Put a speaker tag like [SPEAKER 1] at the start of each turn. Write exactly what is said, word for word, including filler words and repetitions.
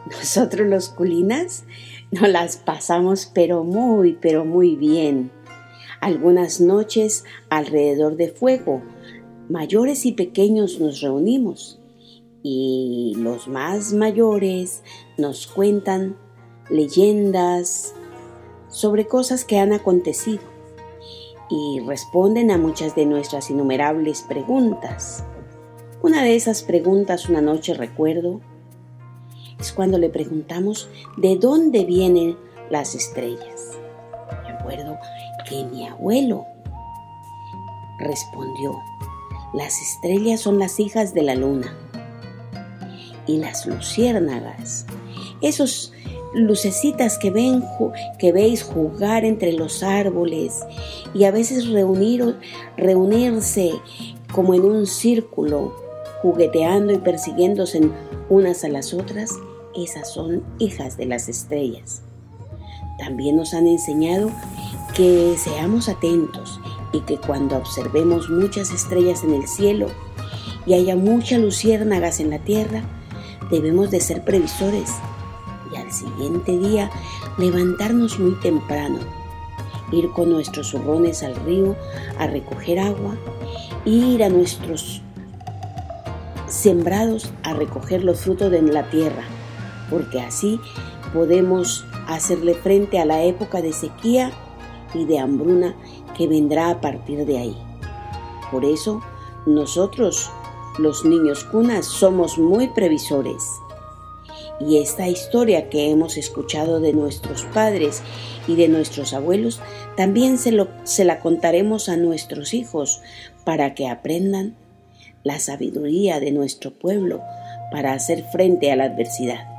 [SPEAKER 1] Nosotros los culinas nos las pasamos pero muy, pero muy bien. Algunas noches alrededor de fuego, mayores y pequeños nos reunimos y los más mayores nos cuentan leyendas sobre cosas que han acontecido y responden a muchas de nuestras innumerables preguntas. Una de esas preguntas, una noche recuerdo, es cuando le preguntamos de dónde vienen las estrellas. Recuerdo que mi abuelo respondió: las estrellas son las hijas de la luna y las luciérnagas, esos lucecitas que ven que veis jugar entre los árboles y a veces reunir, reunirse como en un círculo, jugueteando y persiguiéndose unas a las otras, esas son hijas de las estrellas. También nos han enseñado que seamos atentos y que cuando observemos muchas estrellas en el cielo y haya muchas luciérnagas en la tierra, debemos de ser previsores y al siguiente día levantarnos muy temprano, ir con nuestros zurrones al río a recoger agua, ir a nuestros sembrados a recoger los frutos de la tierra, porque así podemos hacerle frente a la época de sequía y de hambruna que vendrá a partir de ahí. Por eso, nosotros, los niños cunas, somos muy previsores. Y esta historia que hemos escuchado de nuestros padres y de nuestros abuelos, también se, lo, se la contaremos a nuestros hijos para que aprendan la sabiduría de nuestro pueblo para hacer frente a la adversidad.